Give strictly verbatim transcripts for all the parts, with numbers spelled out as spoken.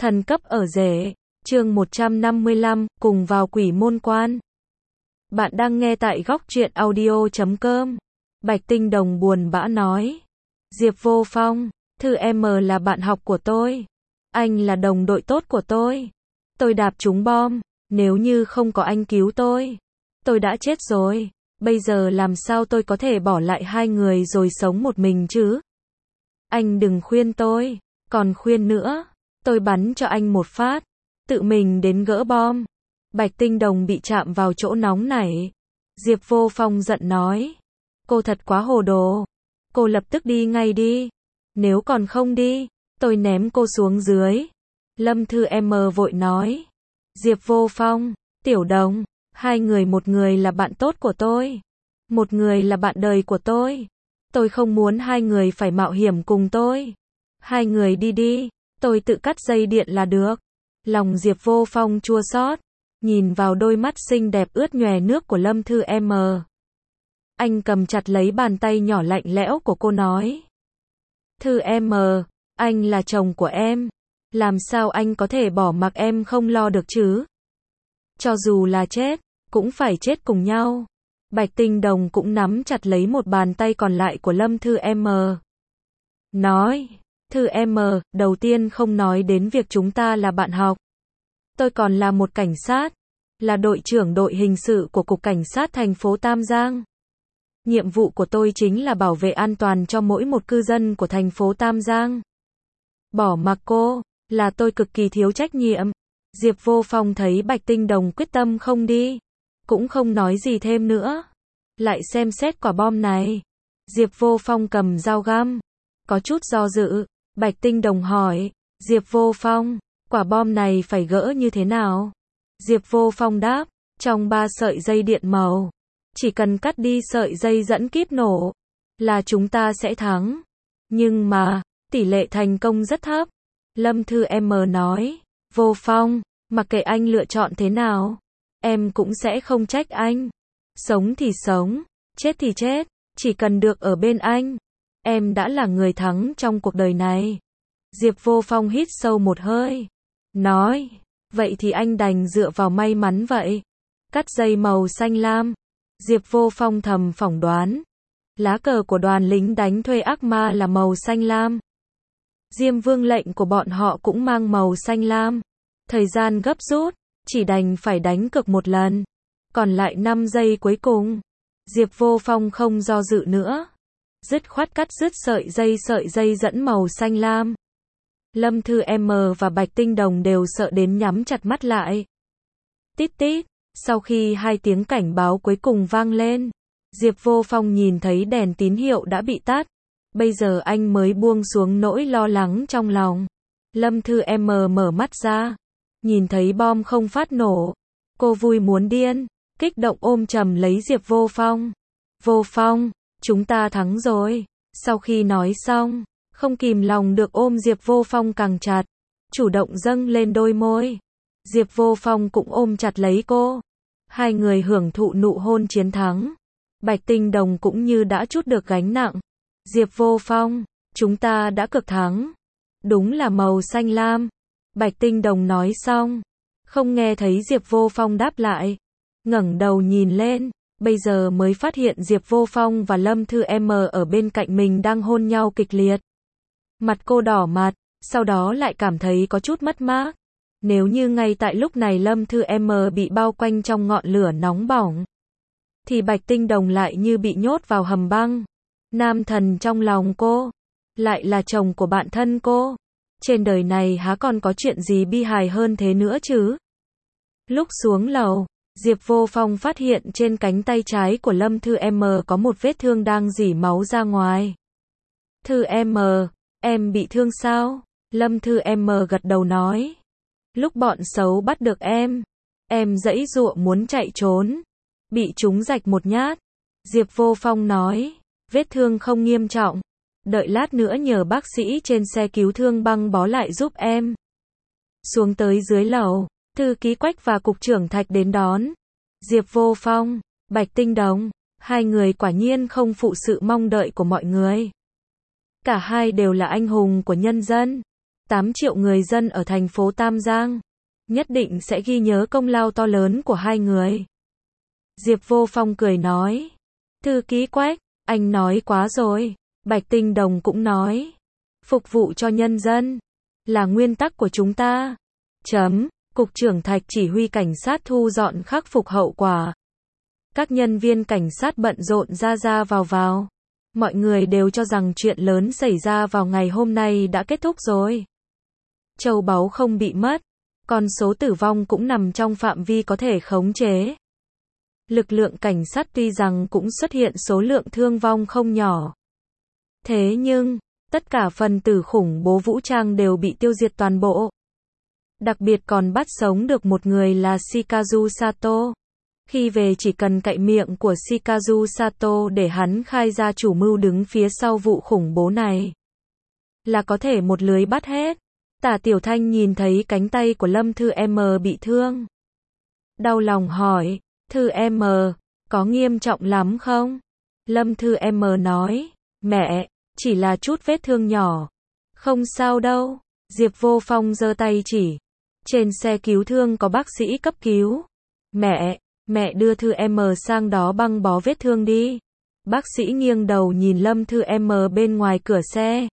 Thần cấp ở rể, chương một trăm năm mươi lăm, cùng vào quỷ môn quan. Bạn đang nghe tại góc truyện audio chấm com. Bạch Tinh Đồng buồn bã nói. Diệp Vô Phong, Thư em là bạn học của tôi. Anh là đồng đội tốt của tôi. Tôi đạp trúng bom, nếu như không có anh cứu tôi, tôi đã chết rồi. Bây giờ làm sao tôi có thể bỏ lại hai người rồi sống một mình chứ? Anh đừng khuyên tôi, còn khuyên nữa, tôi bắn cho anh một phát, tự mình đến gỡ bom. Bạch Tinh Đồng bị chạm vào chỗ nóng nảy. Diệp Vô Phong giận nói. Cô thật quá hồ đồ. Cô lập tức đi ngay đi. Nếu còn không đi, tôi ném cô xuống dưới. Lâm Thư em vội nói. Diệp Vô Phong, Tiểu Đồng, hai người, một người là bạn tốt của tôi, một người là bạn đời của tôi. Tôi không muốn hai người phải mạo hiểm cùng tôi. Hai người đi đi, tôi tự cắt dây điện là được. Lòng Diệp Vô Phong chua xót, nhìn vào đôi mắt xinh đẹp ướt nhòe nước của Lâm Thư em. Anh cầm chặt lấy bàn tay nhỏ lạnh lẽo của cô nói. Thư em, anh là chồng của em. Làm sao anh có thể bỏ mặc em không lo được chứ? Cho dù là chết, cũng phải chết cùng nhau. Bạch Tinh Đồng cũng nắm chặt lấy một bàn tay còn lại của Lâm Thư em. Nói, Thư em, đầu tiên không nói đến việc chúng ta là bạn học. Tôi còn là một cảnh sát, là đội trưởng đội hình sự của Cục Cảnh sát thành phố Tam Giang. Nhiệm vụ của tôi chính là bảo vệ an toàn cho mỗi một cư dân của thành phố Tam Giang. Bỏ mặc cô, là tôi cực kỳ thiếu trách nhiệm. Diệp Vô Phong thấy Bạch Tinh Đồng quyết tâm không đi, cũng không nói gì thêm nữa. Lại xem xét quả bom này. Diệp Vô Phong cầm dao găm, có chút do dự. Bạch Tinh Đồng hỏi, Diệp Vô Phong, quả bom này phải gỡ như thế nào? Diệp Vô Phong đáp, trong ba sợi dây điện màu, chỉ cần cắt đi sợi dây dẫn kíp nổ, là chúng ta sẽ thắng. Nhưng mà, tỷ lệ thành công rất thấp. Lâm Thư em nói, Vô Phong, mặc kệ anh lựa chọn thế nào, em cũng sẽ không trách anh. Sống thì sống, chết thì chết, chỉ cần được ở bên anh, em đã là người thắng trong cuộc đời này. Diệp Vô Phong hít sâu một hơi, nói, vậy thì anh đành dựa vào may mắn vậy. Cắt dây màu xanh lam. Diệp Vô Phong thầm phỏng đoán, lá cờ của đoàn lính đánh thuê ác ma là màu xanh lam. Diêm Vương lệnh của bọn họ cũng mang màu xanh lam. Thời gian gấp rút, chỉ đành phải đánh cược một lần. Còn lại năm giây cuối cùng. Diệp Vô Phong không do dự nữa, dứt khoát cắt dứt sợi dây sợi dây dẫn màu xanh lam. Lâm Thư em và Bạch Tinh Đồng đều sợ đến nhắm chặt mắt lại. Tít tít, sau khi hai tiếng cảnh báo cuối cùng vang lên, Diệp Vô Phong nhìn thấy đèn tín hiệu đã bị tắt. Bây giờ anh mới buông xuống nỗi lo lắng trong lòng. Lâm Thư em mở mắt ra, nhìn thấy bom không phát nổ. Cô vui muốn điên, kích động ôm chầm lấy Diệp Vô Phong. Vô Phong, chúng ta thắng rồi. Sau khi nói xong, không kìm lòng được ôm Diệp Vô Phong càng chặt, chủ động dâng lên đôi môi. Diệp Vô Phong cũng ôm chặt lấy cô. Hai người hưởng thụ nụ hôn chiến thắng. Bạch Tinh Đồng cũng như đã trút được gánh nặng. Diệp Vô Phong, chúng ta đã cực thắng. Đúng là màu xanh lam. Bạch Tinh Đồng nói xong, không nghe thấy Diệp Vô Phong đáp lại. Ngẩng đầu nhìn lên, bây giờ mới phát hiện Diệp Vô Phong và Lâm Thư em ở bên cạnh mình đang hôn nhau kịch liệt. Mặt cô đỏ mặt, sau đó lại cảm thấy có chút mất mát. Nếu như ngay tại lúc này Lâm Thư em bị bao quanh trong ngọn lửa nóng bỏng, thì Bạch Tinh Đồng lại như bị nhốt vào hầm băng. Nam thần trong lòng cô, lại là chồng của bạn thân cô. Trên đời này há còn có chuyện gì bi hài hơn thế nữa chứ? Lúc xuống lầu, Diệp Vô Phong phát hiện trên cánh tay trái của Lâm Thư em có một vết thương đang rỉ máu ra ngoài. Thư em, em bị thương sao? Lâm Thư em gật đầu nói. Lúc bọn xấu bắt được em, em giãy giụa muốn chạy trốn, bị chúng rạch một nhát. Diệp Vô Phong nói, vết thương không nghiêm trọng, đợi lát nữa nhờ bác sĩ trên xe cứu thương băng bó lại giúp em. Xuống tới dưới lầu, thư ký Quách và cục trưởng Thạch đến đón. Diệp Vô Phong, Bạch Tinh Đồng, hai người quả nhiên không phụ sự mong đợi của mọi người. Cả hai đều là anh hùng của nhân dân. tám triệu người dân ở thành phố Tam Giang, nhất định sẽ ghi nhớ công lao to lớn của hai người. Diệp Vô Phong cười nói. Thư ký Quách, anh nói quá rồi. Bạch Tinh Đồng cũng nói. Phục vụ cho nhân dân là nguyên tắc của chúng ta. Chấm. Cục trưởng Thạch chỉ huy cảnh sát thu dọn khắc phục hậu quả. Các nhân viên cảnh sát bận rộn ra ra vào vào. Mọi người đều cho rằng chuyện lớn xảy ra vào ngày hôm nay đã kết thúc rồi. Châu báu không bị mất. Con số tử vong cũng nằm trong phạm vi có thể khống chế. Lực lượng cảnh sát tuy rằng cũng xuất hiện số lượng thương vong không nhỏ. Thế nhưng, tất cả phần tử khủng bố vũ trang đều bị tiêu diệt toàn bộ. Đặc biệt còn bắt sống được một người là Shikazu Sato. Khi về chỉ cần cậy miệng của Shikazu Sato để hắn khai ra chủ mưu đứng phía sau vụ khủng bố này, là có thể một lưới bắt hết. Tả Tiểu Thanh nhìn thấy cánh tay của Lâm Thư M bị thương. Đau lòng hỏi, Thư M, có nghiêm trọng lắm không? Lâm Thư M nói, mẹ, chỉ là chút vết thương nhỏ. Không sao đâu. Diệp Vô Phong giơ tay chỉ. Trên xe cứu thương có bác sĩ cấp cứu. Mẹ, mẹ đưa Thư M sang đó băng bó vết thương đi. Bác sĩ nghiêng đầu nhìn Lâm Thư M bên ngoài cửa xe.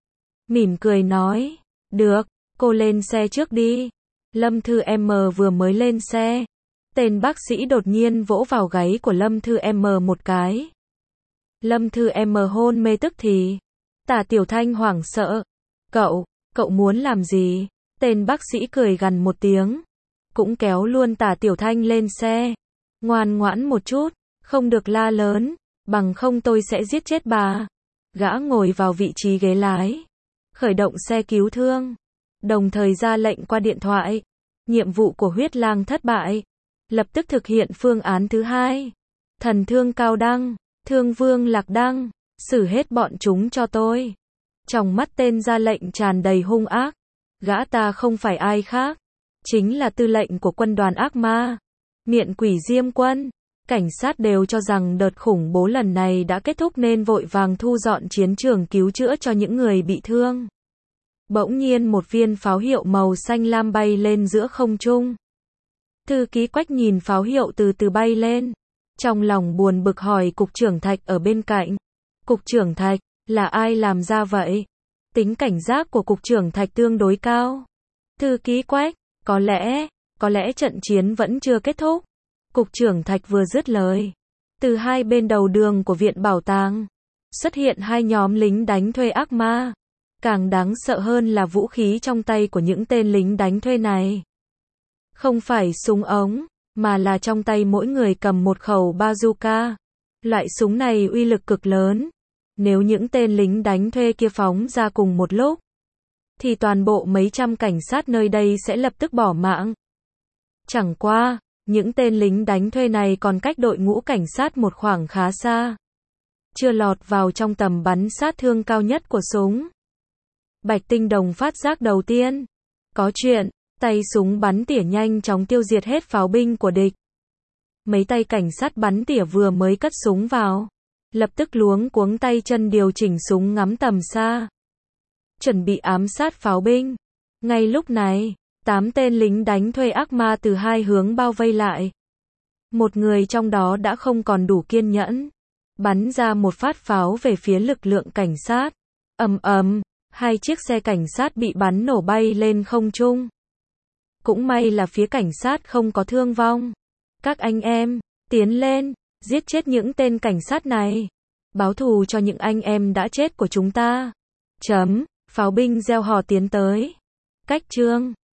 Mỉm cười nói, được, cô lên xe trước đi. Lâm Thư M vừa mới lên xe. Tên bác sĩ đột nhiên vỗ vào gáy của Lâm Thư M một cái. Lâm Thư M hôn mê tức thì. Tả Tiểu Thanh hoảng sợ. Cậu, cậu muốn làm gì? Tên bác sĩ cười gằn một tiếng. Cũng kéo luôn Tả Tiểu Thanh lên xe. Ngoan ngoãn một chút, không được la lớn, bằng không tôi sẽ giết chết bà. Gã ngồi vào vị trí ghế lái. Khởi động xe cứu thương. Đồng thời ra lệnh qua điện thoại. Nhiệm vụ của huyết lang thất bại. Lập tức thực hiện phương án thứ hai. Thần thương cao đăng, thương vương lạc đăng, xử hết bọn chúng cho tôi. Trong mắt tên ra lệnh tràn đầy hung ác. Gã ta không phải ai khác, chính là tư lệnh của quân đoàn ác ma, Miện Quỷ Diêm Quân. Cảnh sát đều cho rằng đợt khủng bố lần này đã kết thúc nên vội vàng thu dọn chiến trường cứu chữa cho những người bị thương. Bỗng nhiên một viên pháo hiệu màu xanh lam bay lên giữa không trung. Thư ký Quách nhìn pháo hiệu từ từ bay lên. Trong lòng buồn bực hỏi cục trưởng Thạch ở bên cạnh. Cục trưởng Thạch, là ai làm ra vậy? Tính cảnh giác của cục trưởng Thạch tương đối cao. Thư ký Quách, có lẽ, có lẽ trận chiến vẫn chưa kết thúc. Cục trưởng Thạch vừa dứt lời. Từ hai bên đầu đường của viện bảo tàng, xuất hiện hai nhóm lính đánh thuê ác ma. Càng đáng sợ hơn là vũ khí trong tay của những tên lính đánh thuê này. Không phải súng ống, mà là trong tay mỗi người cầm một khẩu bazooka. Loại súng này uy lực cực lớn. Nếu những tên lính đánh thuê kia phóng ra cùng một lúc, thì toàn bộ mấy trăm cảnh sát nơi đây sẽ lập tức bỏ mạng. Chẳng qua, những tên lính đánh thuê này còn cách đội ngũ cảnh sát một khoảng khá xa. Chưa lọt vào trong tầm bắn sát thương cao nhất của súng. Bạch Tinh Đồng phát giác đầu tiên. Có chuyện, tay súng bắn tỉa nhanh chóng tiêu diệt hết pháo binh của địch. Mấy tay cảnh sát bắn tỉa vừa mới cất súng vào, lập tức luống cuống tay chân điều chỉnh súng ngắm tầm xa. Chuẩn bị ám sát pháo binh. Ngay lúc này, tám tên lính đánh thuê ác ma từ hai hướng bao vây lại. Một người trong đó đã không còn đủ kiên nhẫn. Bắn ra một phát pháo về phía lực lượng cảnh sát. Ầm ầm, hai chiếc xe cảnh sát bị bắn nổ bay lên không trung. Cũng may là phía cảnh sát không có thương vong. Các anh em, tiến lên, giết chết những tên cảnh sát này. Báo thù cho những anh em đã chết của chúng ta. Chấm, pháo binh reo hò tiến tới. Cách chương